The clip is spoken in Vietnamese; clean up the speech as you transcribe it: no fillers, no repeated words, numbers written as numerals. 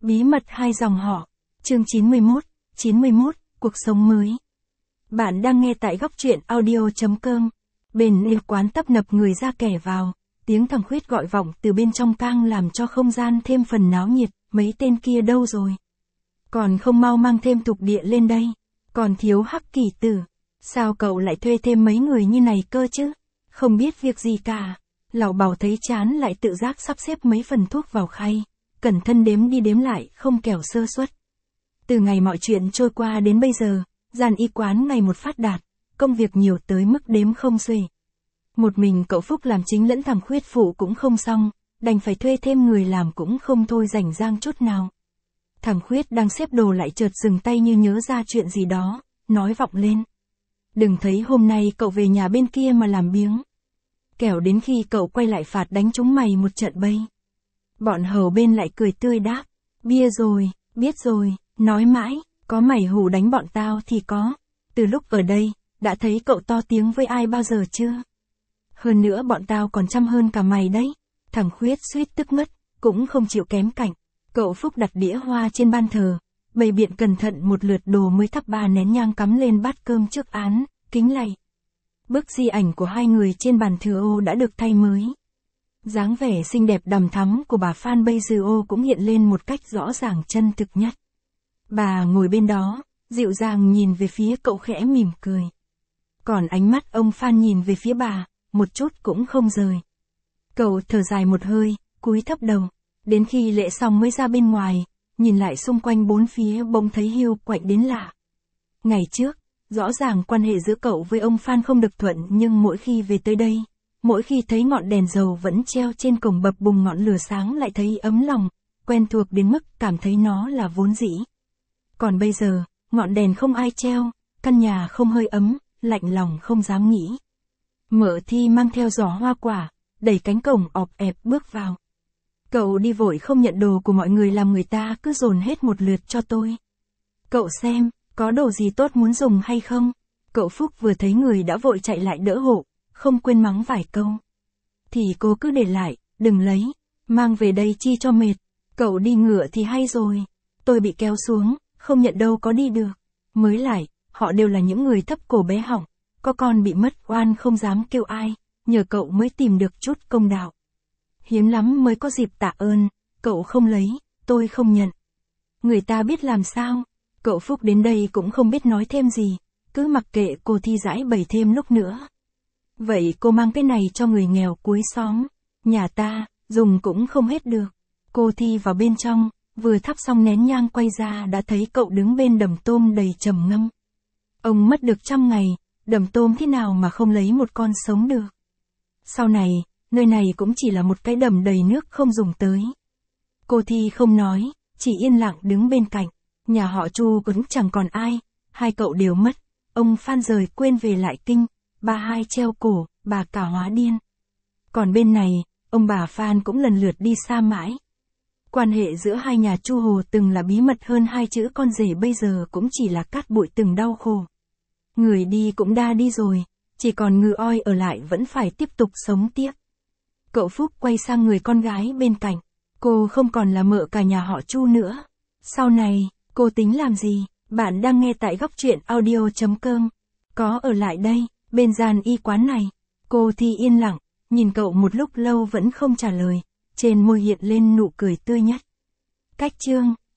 Bí mật hai dòng họ. Chương 91, cuộc sống mới. Bạn đang nghe tại góc truyện audio.com. Bên y quán tấp nập người ra kẻ vào, tiếng thằng Khuyết gọi vọng từ bên trong cang làm cho không gian thêm phần náo nhiệt. Mấy tên kia đâu rồi? Còn không mau mang thêm Thục Địa lên đây. Còn thiếu Hắc Kỳ Tử. Sao cậu lại thuê thêm mấy người như này cơ chứ? Không biết việc gì cả. Lão Bảo thấy chán lại tự giác sắp xếp mấy phần thuốc vào khay. Cẩn thận đếm đi đếm lại, không kẻo sơ suất. Từ ngày mọi chuyện trôi qua đến bây giờ, gian y quán ngày một phát đạt, công việc nhiều tới mức đếm không xuể. Một mình cậu Phúc làm chính lẫn thằng Khuyết phụ cũng không xong, đành phải thuê thêm người làm cũng không thôi rảnh rang chút nào. Thằng Khuyết đang xếp đồ lại chợt dừng tay như nhớ ra chuyện gì đó, nói vọng lên. Đừng thấy hôm nay cậu về nhà bên kia mà làm biếng. Kẻo đến khi cậu quay lại phạt đánh chúng mày một trận bây. Bọn hầu bên lại cười tươi đáp. Bia rồi, biết rồi, nói mãi, có mày hù đánh bọn tao thì có. Từ lúc ở đây, đã thấy cậu to tiếng với ai bao giờ chưa? Hơn nữa bọn tao còn chăm hơn cả mày đấy. Thằng Khuyết suýt tức ngất, cũng không chịu kém cạnh. Cậu Phúc đặt đĩa hoa trên ban thờ, bày biện cẩn thận một lượt đồ mới thắp 3 nén nhang cắm lên bát cơm trước án, kính lạy. Bức di ảnh của hai người trên bàn thờ ô đã được thay mới. Dáng vẻ xinh đẹp đằm thắm của bà Phan Bây Dư Ô cũng hiện lên một cách rõ ràng chân thực nhất. Bà ngồi bên đó, dịu dàng nhìn về phía cậu khẽ mỉm cười. Còn ánh mắt ông Phan nhìn về phía bà, một chút cũng không rời. Cậu thở dài một hơi, cúi thấp đầu. Đến khi lễ xong mới ra bên ngoài, nhìn lại xung quanh bốn phía bỗng thấy hiu quạnh đến lạ. Ngày trước, rõ ràng quan hệ giữa cậu với ông Phan không được thuận nhưng mỗi khi về tới đây, mỗi khi thấy ngọn đèn dầu vẫn treo trên cổng bập bùng ngọn lửa sáng lại thấy ấm lòng, quen thuộc đến mức cảm thấy nó là vốn dĩ. Còn bây giờ, ngọn đèn không ai treo, căn nhà không hơi ấm, lạnh lòng không dám nghĩ. Mợ Thi mang theo giỏ hoa quả, đẩy cánh cổng ọp ẹp bước vào. Cậu đi vội không nhận đồ của mọi người làm người ta cứ dồn hết một lượt cho tôi. Cậu xem, có đồ gì tốt muốn dùng hay không? Cậu Phúc vừa thấy người đã vội chạy lại đỡ hộ, không quên mắng vài câu. Thì cô cứ để lại, đừng lấy, mang về đây chi cho mệt. Cậu đi ngựa thì hay rồi. Tôi bị kéo xuống, không nhận đâu có đi được. Mới lại, họ đều là những người thấp cổ bé họng, có con bị mất oan không dám kêu ai, nhờ cậu mới tìm được chút công đạo. Hiếm lắm mới có dịp tạ ơn, cậu không lấy, tôi không nhận. Người ta biết làm sao, cậu Phúc đến đây cũng không biết nói thêm gì, cứ mặc kệ cô Thi giải bày thêm lúc nữa. Vậy cô mang cái này cho người nghèo cuối xóm, nhà ta, dùng cũng không hết được. Cô Thi vào bên trong, vừa thắp xong nén nhang quay ra đã thấy cậu đứng bên đầm tôm đầy trầm ngâm. Ông mất được 100 ngày, đầm tôm thế nào mà không lấy một con sống được. Sau này, nơi này cũng chỉ là một cái đầm đầy nước không dùng tới. Cô Thi không nói, chỉ yên lặng đứng bên cạnh. Nhà họ Chu cũng chẳng còn ai, hai cậu đều mất. Ông Phan rời quên về lại kinh, bà hai treo cổ, bà cả hóa điên. Còn bên này, ông bà Phan cũng lần lượt đi xa mãi. Quan hệ giữa hai nhà Chu Hồ từng là bí mật hơn hai chữ con rể bây giờ cũng chỉ là cát bụi từng đau khổ. Người đi cũng đã đi rồi, chỉ còn Ngư Oi ở lại vẫn phải tiếp tục sống tiếp. Cậu Phúc quay sang người con gái bên cạnh. Cô không còn là mợ cả nhà họ Chu nữa. Sau này, cô tính làm gì? Bạn đang nghe tại góc truyện audio.com. Có ở lại đây, bên gian y quán này. Cô Thi yên lặng, nhìn cậu một lúc lâu vẫn không trả lời. Trên môi hiện lên nụ cười tươi nhất. Cách chương